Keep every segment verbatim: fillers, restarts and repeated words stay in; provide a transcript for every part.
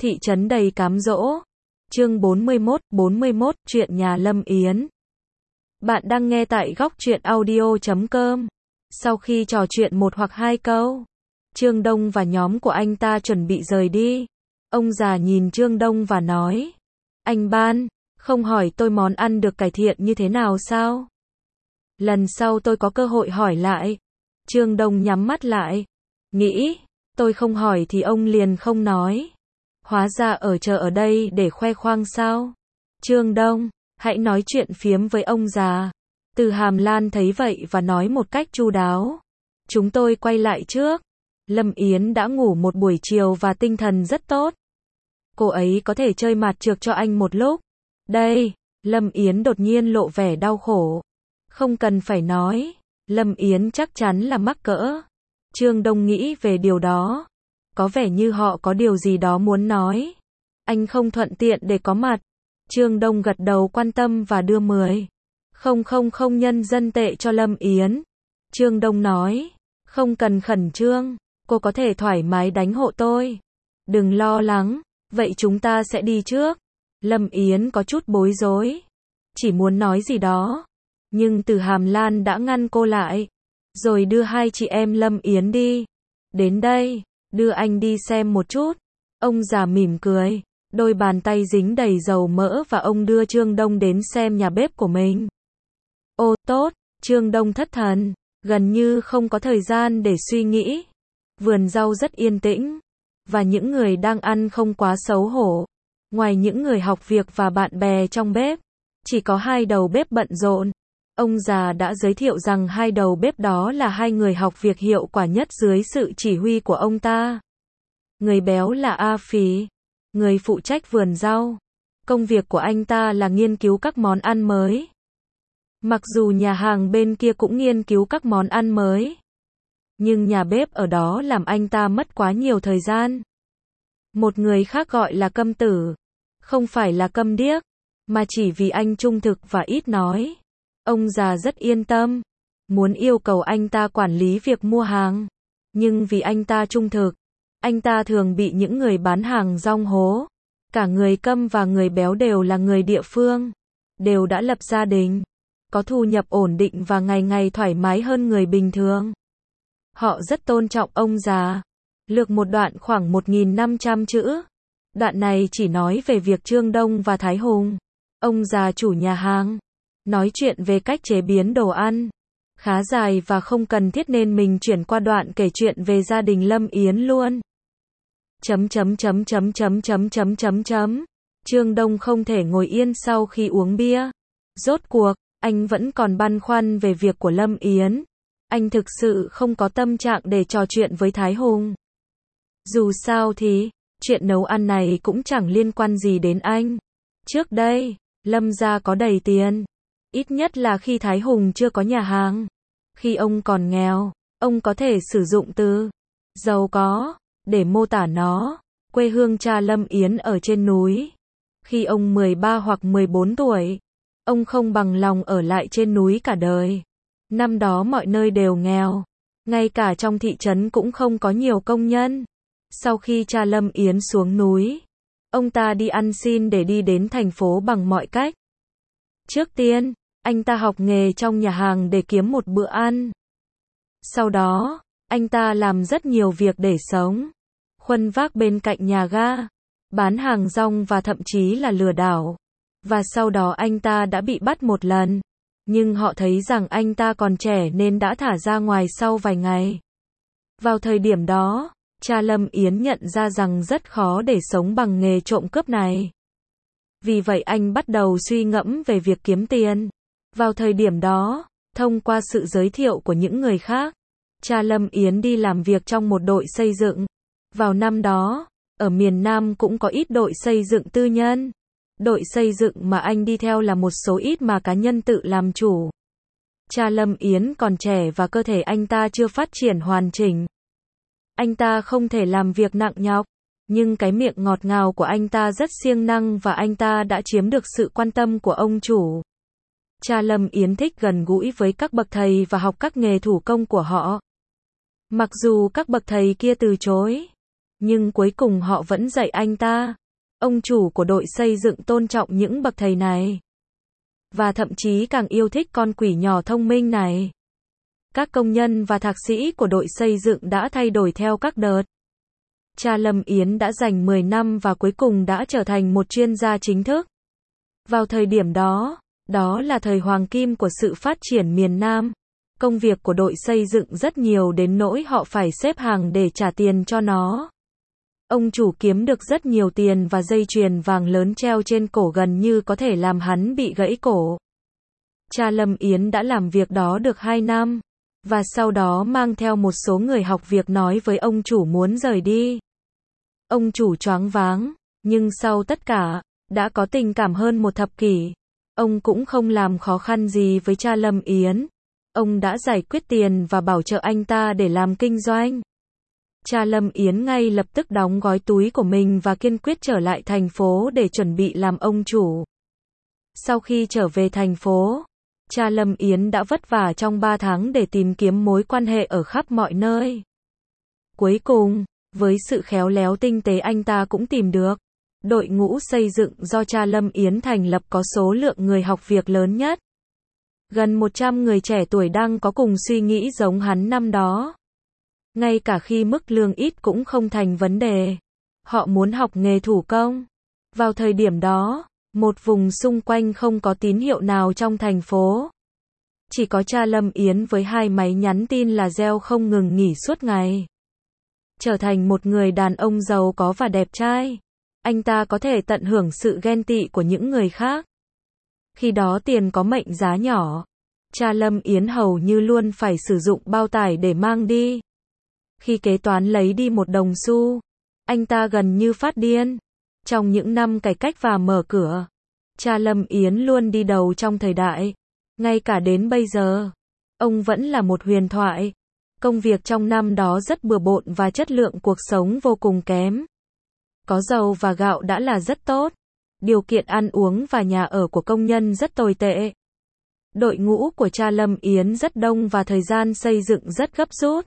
Thị trấn đầy cám dỗ. Chương bốn mươi mốt, bốn mươi mốt, chuyện nhà Lâm Yến. Bạn đang nghe tại góc truyện audio chấm com. Sau khi trò chuyện một hoặc hai câu, Trương Đông và nhóm của anh ta chuẩn bị rời đi. Ông già nhìn Trương Đông và nói: Anh Ban, không hỏi tôi món ăn được cải thiện như thế nào sao? Lần sau tôi có cơ hội hỏi lại. Trương Đông nhắm mắt lại, nghĩ, tôi không hỏi thì ông liền không nói. Hóa ra ở chờ ở đây để khoe khoang sao? Trương Đông, hãy nói chuyện phiếm với ông già. Từ Hàm Lan thấy vậy và nói một cách chu đáo: Chúng tôi quay lại trước. Lâm Yến đã ngủ một buổi chiều và tinh thần rất tốt. Cô ấy có thể chơi mặt trược cho anh một lúc. Đây, Lâm Yến đột nhiên lộ vẻ đau khổ. Không cần phải nói, Lâm Yến chắc chắn là mắc cỡ. Trương Đông nghĩ về điều đó. Có vẻ như họ có điều gì đó muốn nói. Anh không thuận tiện để có mặt. Trương Đông gật đầu quan tâm và đưa mười không không không nhân dân tệ cho Lâm Yến. Trương Đông nói, không cần khẩn trương, cô có thể thoải mái đánh hộ tôi. Đừng lo lắng, vậy chúng ta sẽ đi trước. Lâm Yến có chút bối rối, chỉ muốn nói gì đó, nhưng Từ Hàm Lan đã ngăn cô lại, rồi đưa hai chị em Lâm Yến đi. Đến đây, đưa anh đi xem một chút. Ông già mỉm cười, đôi bàn tay dính đầy dầu mỡ và ông đưa Trương Đông đến xem nhà bếp của mình. Ô, tốt, Trương Đông thất thần, gần như không có thời gian để suy nghĩ. Vườn rau rất yên tĩnh, và những người đang ăn không quá xấu hổ. Ngoài những người học việc và bạn bè trong bếp, chỉ có hai đầu bếp bận rộn. Ông già đã giới thiệu rằng hai đầu bếp đó là hai người học việc hiệu quả nhất dưới sự chỉ huy của ông ta. Người béo là A Phí, người phụ trách vườn rau. Công việc của anh ta là nghiên cứu các món ăn mới. Mặc dù nhà hàng bên kia cũng nghiên cứu các món ăn mới, nhưng nhà bếp ở đó làm anh ta mất quá nhiều thời gian. Một người khác gọi là Câm Tử, không phải là câm điếc, mà chỉ vì anh trung thực và ít nói. Ông già rất yên tâm, muốn yêu cầu anh ta quản lý việc mua hàng, nhưng vì anh ta trung thực, anh ta thường bị những người bán hàng rong hố. Cả người Câm và người béo đều là người địa phương, đều đã lập gia đình, có thu nhập ổn định và ngày ngày thoải mái hơn người bình thường. Họ rất tôn trọng ông già. Lược một đoạn khoảng một nghìn năm trăm chữ. Đoạn này chỉ nói về việc Trương Đông và Thái Hùng, ông già chủ nhà hàng, nói chuyện về cách chế biến đồ ăn. Khá dài và không cần thiết nên mình chuyển qua đoạn kể chuyện về gia đình Lâm Yến luôn. Chấm chấm chấm chấm chấm chấm chấm chấm chấm. Trương Đông không thể ngồi yên sau khi uống bia. Rốt cuộc, anh vẫn còn băn khoăn về việc của Lâm Yến. Anh thực sự không có tâm trạng để trò chuyện với Thái Hùng. Dù sao thì, chuyện nấu ăn này cũng chẳng liên quan gì đến anh. Trước đây, Lâm gia có đầy tiền. Ít nhất là khi Thái Hùng chưa có nhà hàng. Khi ông còn nghèo, ông có thể sử dụng từ giàu có để mô tả nó. Quê hương cha Lâm Yến ở trên núi. Khi ông mười ba hoặc mười bốn tuổi, ông không bằng lòng ở lại trên núi cả đời. Năm đó mọi nơi đều nghèo, ngay cả trong thị trấn cũng không có nhiều công nhân. Sau khi cha Lâm Yến xuống núi, ông ta đi ăn xin để đi đến thành phố bằng mọi cách. Trước tiên, anh ta học nghề trong nhà hàng để kiếm một bữa ăn. Sau đó, anh ta làm rất nhiều việc để sống. Khuân vác bên cạnh nhà ga, bán hàng rong và thậm chí là lừa đảo. Và sau đó anh ta đã bị bắt một lần. Nhưng họ thấy rằng anh ta còn trẻ nên đã thả ra ngoài sau vài ngày. Vào thời điểm đó, cha Lâm Yến nhận ra rằng rất khó để sống bằng nghề trộm cướp này. Vì vậy anh bắt đầu suy ngẫm về việc kiếm tiền. Vào thời điểm đó, thông qua sự giới thiệu của những người khác, cha Lâm Yến đi làm việc trong một đội xây dựng. Vào năm đó, ở miền Nam cũng có ít đội xây dựng tư nhân. Đội xây dựng mà anh đi theo là một số ít mà cá nhân tự làm chủ. Cha Lâm Yến còn trẻ và cơ thể anh ta chưa phát triển hoàn chỉnh. Anh ta không thể làm việc nặng nhọc, nhưng cái miệng ngọt ngào của anh ta rất siêng năng và anh ta đã chiếm được sự quan tâm của ông chủ. Cha Lâm Yến thích gần gũi với các bậc thầy và học các nghề thủ công của họ. Mặc dù các bậc thầy kia từ chối, Nhưng cuối cùng họ vẫn dạy anh ta. Ông chủ của đội xây dựng tôn trọng những bậc thầy này. Và thậm chí càng yêu thích con quỷ nhỏ thông minh này. Các công nhân và thạc sĩ của đội xây dựng đã thay đổi theo các đợt. Cha Lâm Yến đã dành mười năm và cuối cùng đã trở thành một chuyên gia chính thức. Vào thời điểm đó, đó là thời hoàng kim của sự phát triển miền Nam. Công việc của đội xây dựng rất nhiều đến nỗi họ phải xếp hàng để trả tiền cho nó. Ông chủ kiếm được rất nhiều tiền và dây chuyền vàng lớn treo trên cổ gần như có thể làm hắn bị gãy cổ. Cha Lâm Yến đã làm việc đó được hai năm. Và sau đó mang theo một số người học việc nói với ông chủ muốn rời đi. Ông chủ choáng váng, nhưng sau tất cả, đã có tình cảm hơn một thập kỷ. Ông cũng không làm khó khăn gì với cha Lâm Yến. Ông đã giải quyết tiền và bảo trợ anh ta để làm kinh doanh. Cha Lâm Yến ngay lập tức đóng gói túi của mình và kiên quyết trở lại thành phố để chuẩn bị làm ông chủ. Sau khi trở về thành phố, cha Lâm Yến đã vất vả trong ba tháng để tìm kiếm mối quan hệ ở khắp mọi nơi. Cuối cùng, với sự khéo léo tinh tế anh ta cũng tìm được. Đội ngũ xây dựng do cha Lâm Yến thành lập có số lượng người học việc lớn nhất. Gần một trăm người trẻ tuổi đang có cùng suy nghĩ giống hắn năm đó. Ngay cả khi mức lương ít cũng không thành vấn đề. Họ muốn học nghề thủ công. Vào thời điểm đó, một vùng xung quanh không có tín hiệu nào trong thành phố. Chỉ có cha Lâm Yến với hai máy nhắn tin là reo không ngừng nghỉ suốt ngày. Trở thành một người đàn ông giàu có và đẹp trai, anh ta có thể tận hưởng sự ghen tị của những người khác. Khi đó tiền có mệnh giá nhỏ. Cha Lâm Yến hầu như luôn phải sử dụng bao tải để mang đi. Khi kế toán lấy đi một đồng xu, anh ta gần như phát điên. Trong những năm cải cách và mở cửa, cha Lâm Yến luôn đi đầu trong thời đại. Ngay cả đến bây giờ, ông vẫn là một huyền thoại. Công việc trong năm đó rất bừa bộn và chất lượng cuộc sống vô cùng kém. Có dầu và gạo đã là rất tốt. Điều kiện ăn uống và nhà ở của công nhân rất tồi tệ. Đội ngũ của cha Lâm Yến rất đông và thời gian xây dựng rất gấp rút.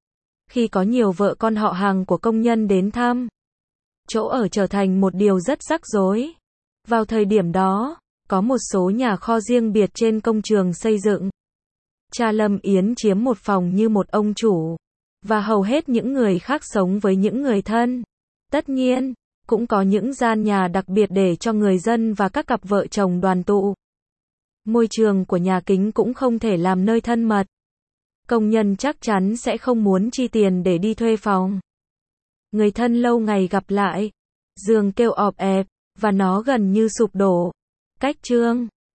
Khi có nhiều vợ con họ hàng của công nhân đến thăm, chỗ ở trở thành một điều rất rắc rối. Vào thời điểm đó, có một số nhà kho riêng biệt trên công trường xây dựng. Cha Lâm Yến chiếm một phòng như một ông chủ, và hầu hết những người khác sống với những người thân. Tất nhiên, cũng có những gian nhà đặc biệt để cho người dân và các cặp vợ chồng đoàn tụ. Môi trường của nhà kính cũng không thể làm nơi thân mật. Công nhân chắc chắn sẽ không muốn chi tiền để đi thuê phòng. Người thân lâu ngày gặp lại, giường kêu ọp ẹp, và nó gần như sụp đổ. Cách chương